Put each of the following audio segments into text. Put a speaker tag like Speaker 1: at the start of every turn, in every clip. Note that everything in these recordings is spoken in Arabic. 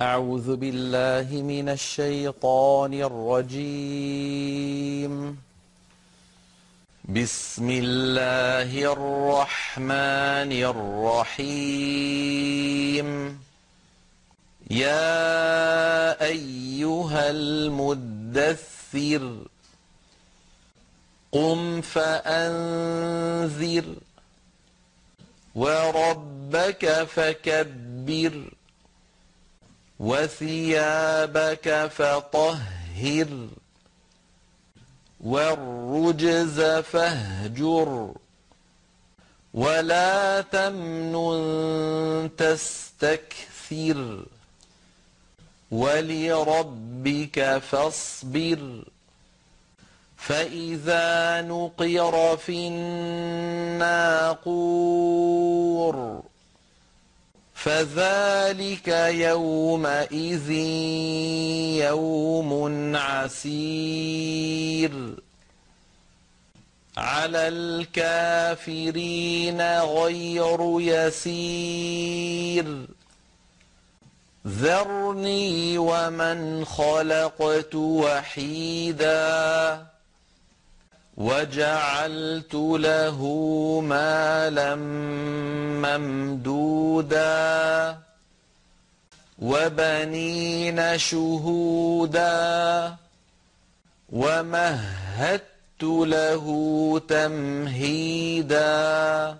Speaker 1: أعوذ بالله من الشيطان الرجيم. بسم الله الرحمن الرحيم. يا أيها المدثر قم فأنذر وربك فكبر وثيابك فطهر والرجز فاهجر ولا تمنن تستكثر ولربك فاصبر فإذا نقر في الناقور فذلك يومئذ يوم عسير على الكافرين غير يسير ذرني ومن خلقت وحيدا وجعلت له مالا ممدودا وبنين شهودا ومهدت له تمهيدا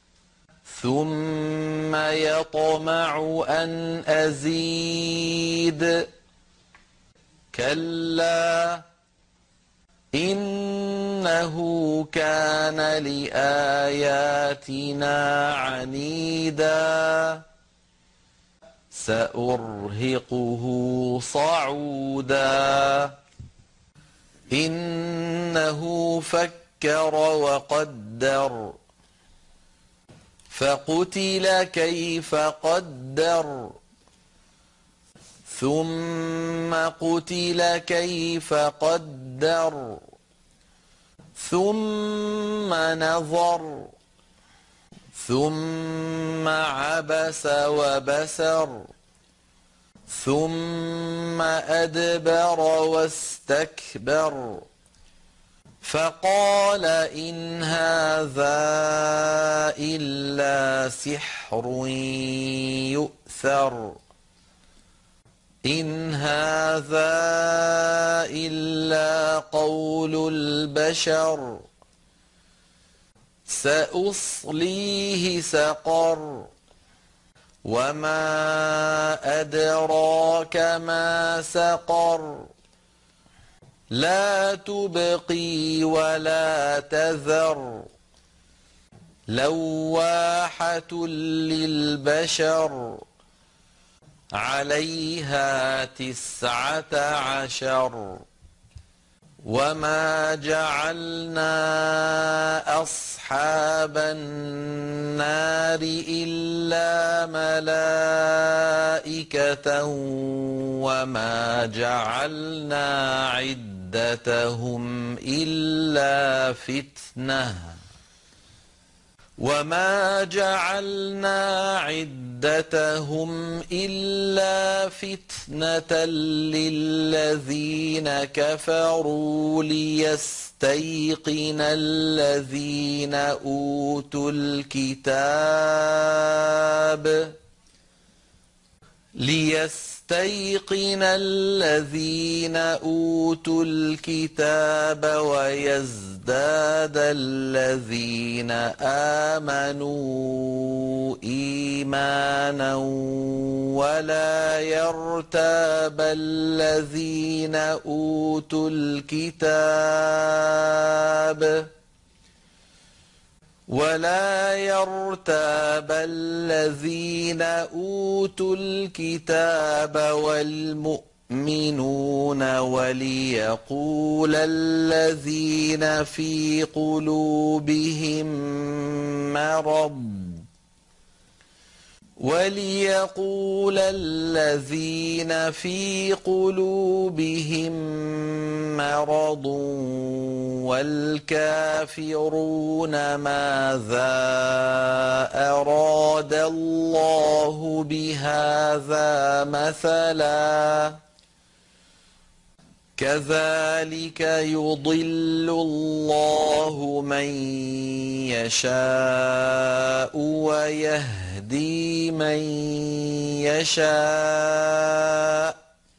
Speaker 1: ثم يطمع أن أزيد كلا إنه كان لآياتنا عنيدا سأرهقه صعودا إنه فكر وقدر فقتل كيف قدر ثم قتل كيف قدر ثم نظر ثم عبس وبسر ثم أدبر واستكبر فقال إن هذا إلا سحر يؤثر إن هذا إلا قول البشر سأصليه سقر وما أدراك ما سقر لا تبقي ولا تذر لواحة للبشر عليها 19 وما جعلنا أصحاب النار إلا ملائكة وما جعلنا عدتهم إلا فتنة وما جعلنا عدتهم إلا فتنة للذين كفروا ليستيقن الذين أوتوا الكتاب ويزداد الذين آمنوا إيمانا ولا يرتاب الذين أوتوا الكتاب والمؤمنون وليقول الذين في قلوبهم مرض وليقول الذين في قلوبهم مرض والكافرون ماذا أراد الله بهذا مثلا كذلك يضل الله من يشاء ويهدي من يشاء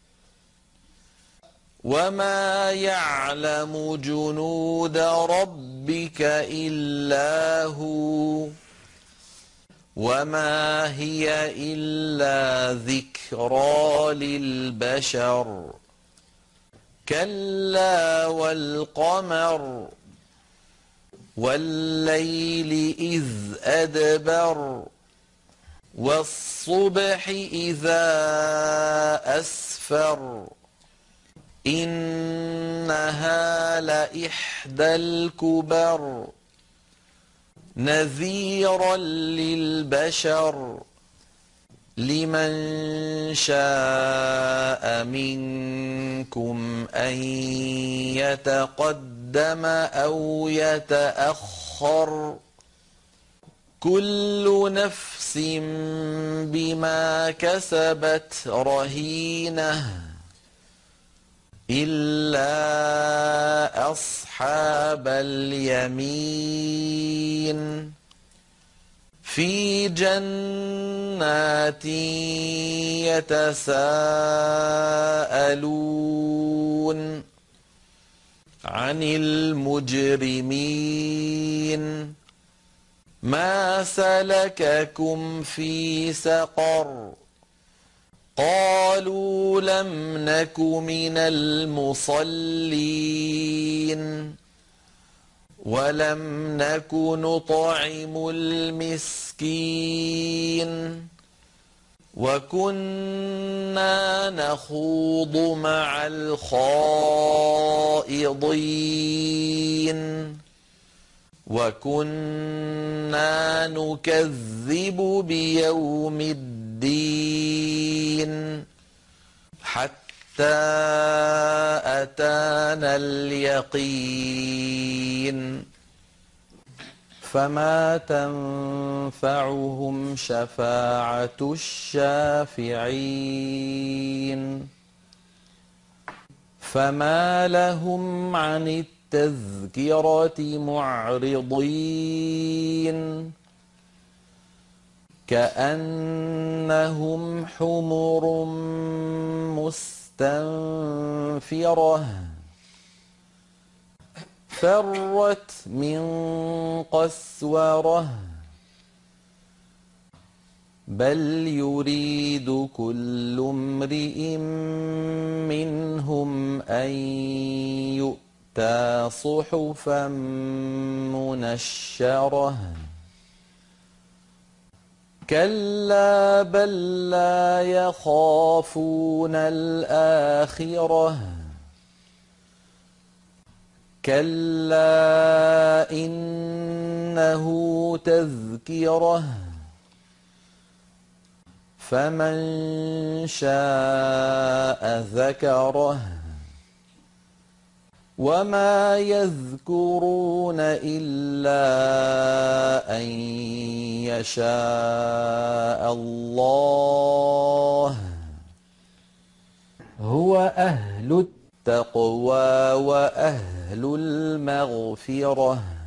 Speaker 1: وما يعلم جنود ربك إلا هو وما هي إلا ذكرى للبشر كلا والقمر والليل إذ أدبر والصبح إذا أسفر إنها لإحدى الكبر نذيرا للبشر لمن شاء منكم أن يتقدم أو يتأخر كل نفس بما كسبت رهينة إلا أصحاب اليمين في جنات يتساءلون عن المجرمين ما سلككم في سقر قالوا لم نك من المصلين ولم نك نطعم المسكين وكنا نخوض مع الخائضين وكنا نكذب بيوم الدين حتى أتانا اليقين فما تنفعهم شفاعة الشافعين فما لهم عن التذكرة معرضين كأنهم حمر مستنفرة فرت من قسورة بل يريد كل امرئ منهم أن يؤتى صحفا منشرة كلا بل لا يخافون الآخرة كلا إنه تذكرة فمن شاء ذكره وما يذكرون إلا أن يشاء الله هو أهل التقوى وأهل المغفرة